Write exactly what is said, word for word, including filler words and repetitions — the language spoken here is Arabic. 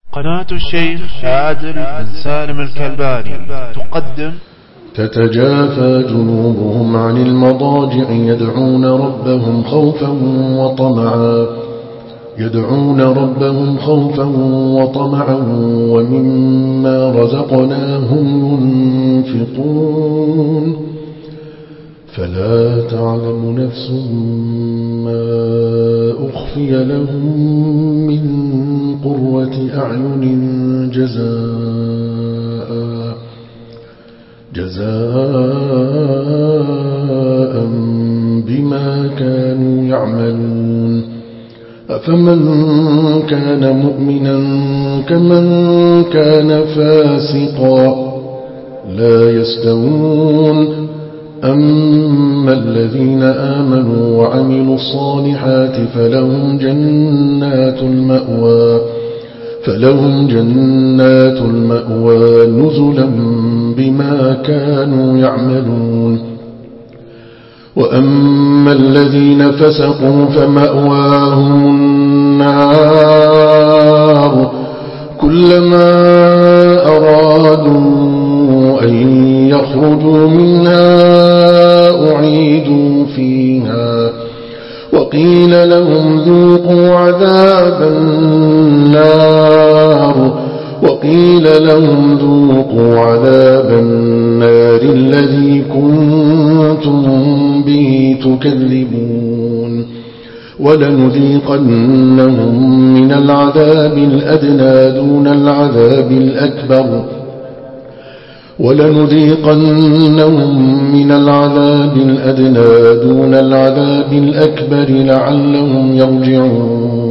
قناة الشيخ عادل بن سالم الكلباني تقدم تتجافى جنوبهم عن المضاجع يدعون ربهم خوفا وطمعا يدعون ربهم خوفا وطمعا ومما رزقناهم ينفقون فلا تعلم نفس ما أخفي لهم من قرة أعين جزاء جزاء بما كانوا يعملون أفمن كان مؤمنا كمن كان فاسقا لا يستوون أما الذين آمنوا وعملوا الصالحات فلهم جنات المأوى فلهم جنات المأوى نزلا بما كانوا يعملون وأما الذين فسقوا فمأواهم النار كلما أرادوا أن يخرجوا منها أعيدوا فيها وقيل لهم ذوقوا عذاب النار وقيل لهم ذوقوا عذاب النار الذي كنتم به تكذبون ولنذيقنهم من العذاب الأدنى دون العذاب الأكبر ولنذيقنهم من العذاب الأدنى دون العذاب الأكبر لعلهم يرجعون